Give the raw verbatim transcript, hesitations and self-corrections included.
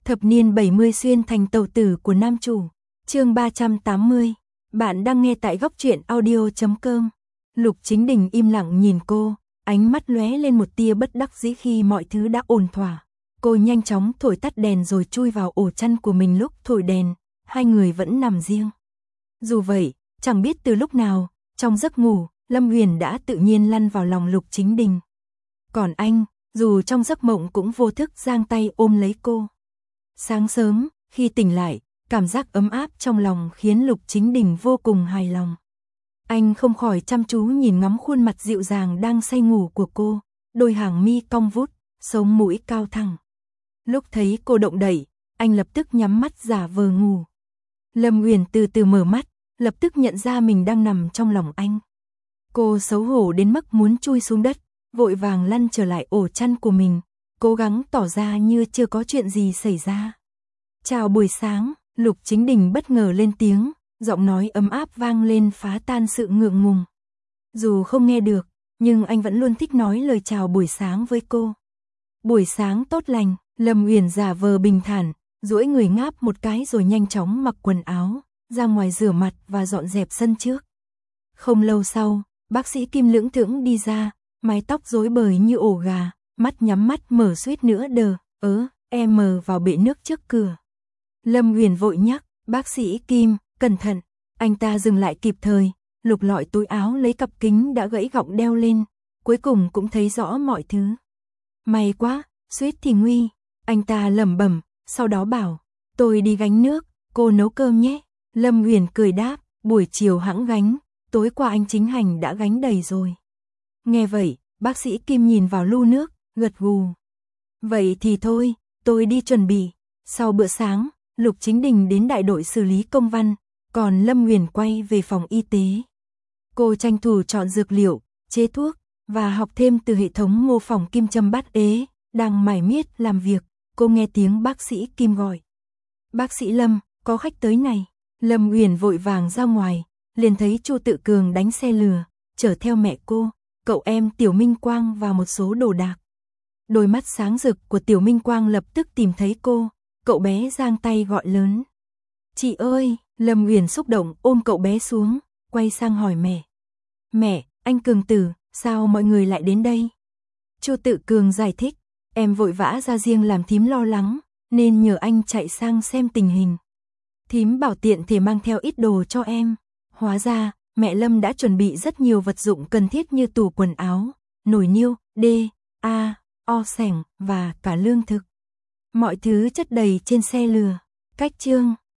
Thập niên bảy mươi xuyên thành tàu tử của nam chủ. Chương ba trăm tám mươi. Bạn đang nghe tại góc truyện audio chấm com. Lục Chính Đình im lặng nhìn cô, ánh mắt lóe lên một tia bất đắc dĩ khi mọi thứ đã ổn thỏa. Cô nhanh chóng thổi tắt đèn rồi chui vào ổ chăn của mình. Lúc thổi đèn, hai người vẫn nằm riêng. Dù vậy, chẳng biết từ lúc nào, trong giấc ngủ, Lâm Huyền đã tự nhiên lăn vào lòng Lục Chính Đình. Còn anh, dù trong giấc mộng cũng vô thức giang tay ôm lấy cô. Sáng sớm, khi tỉnh lại, cảm giác ấm áp trong lòng khiến Lục Chính Đình vô cùng hài lòng. Anh không khỏi chăm chú nhìn ngắm khuôn mặt dịu dàng đang say ngủ của cô, đôi hàng mi cong vút, sống mũi cao thẳng. Lúc thấy cô động đậy, anh lập tức nhắm mắt giả vờ ngủ. Lâm Huyền từ từ mở mắt, lập tức nhận ra mình đang nằm trong lòng anh. Cô xấu hổ đến mức muốn chui xuống đất, vội vàng lăn trở lại ổ chăn của mình, cố gắng tỏ ra như chưa có chuyện gì xảy ra. Chào buổi sáng, Lục Chính Đình bất ngờ lên tiếng, giọng nói ấm áp vang lên phá tan sự ngượng ngùng. Dù không nghe được, nhưng anh vẫn luôn thích nói lời chào buổi sáng với cô. Buổi sáng tốt lành, Lâm Uyển giả vờ bình thản, duỗi người ngáp một cái rồi nhanh chóng mặc quần áo, ra ngoài rửa mặt và dọn dẹp sân trước. Không lâu sau, bác sĩ Kim lưỡng thững đi ra, mái tóc rối bời như ổ gà, mắt nhắm mắt mở suýt nữa đờ, ớ, em mờ vào bể nước trước cửa. Lâm Huyền vội nhắc, bác sĩ Kim, cẩn thận. Anh ta dừng lại kịp thời, lục lọi túi áo lấy cặp kính đã gãy gọng đeo lên, cuối cùng cũng thấy rõ mọi thứ. May quá, suýt thì nguy. Anh ta lẩm bẩm, sau đó bảo, tôi đi gánh nước, cô nấu cơm nhé. Lâm Huyền cười đáp, buổi chiều hãng gánh, tối qua anh Chính Hành đã gánh đầy rồi. Nghe vậy, bác sĩ Kim nhìn vào lu nước, gật gù. Vậy thì thôi, tôi đi chuẩn bị. Sau bữa sáng, Lục Chính Đình đến đại đội xử lý công văn, còn Lâm Huyền quay về phòng y tế. Cô tranh thủ chọn dược liệu, chế thuốc và học thêm từ hệ thống mô phỏng kim châm bát ế, đang mải miết làm việc. Cô nghe tiếng bác sĩ Kim gọi. Bác sĩ Lâm, có khách tới này. Lâm Huyền vội vàng ra ngoài, liền thấy Chu Tự Cường đánh xe lừa, chở theo mẹ cô, cậu em Tiểu Minh Quang và một số đồ đạc. Đôi mắt sáng rực của Tiểu Minh Quang lập tức tìm thấy cô, cậu bé giang tay gọi lớn. Chị ơi, Lâm Huyền xúc động ôm cậu bé xuống, quay sang hỏi mẹ. Mẹ, anh Cường Tử, sao mọi người lại đến đây? Chu Tự Cường giải thích, em vội vã ra riêng làm thím lo lắng, nên nhờ anh chạy sang xem tình hình. Thím bảo tiện thể mang theo ít đồ cho em. Hóa ra, mẹ Lâm đã chuẩn bị rất nhiều vật dụng cần thiết như tủ quần áo, nồi niêu, đê, a, o sẻng và cả lương thực. Mọi thứ chất đầy trên xe lừa. Cách chương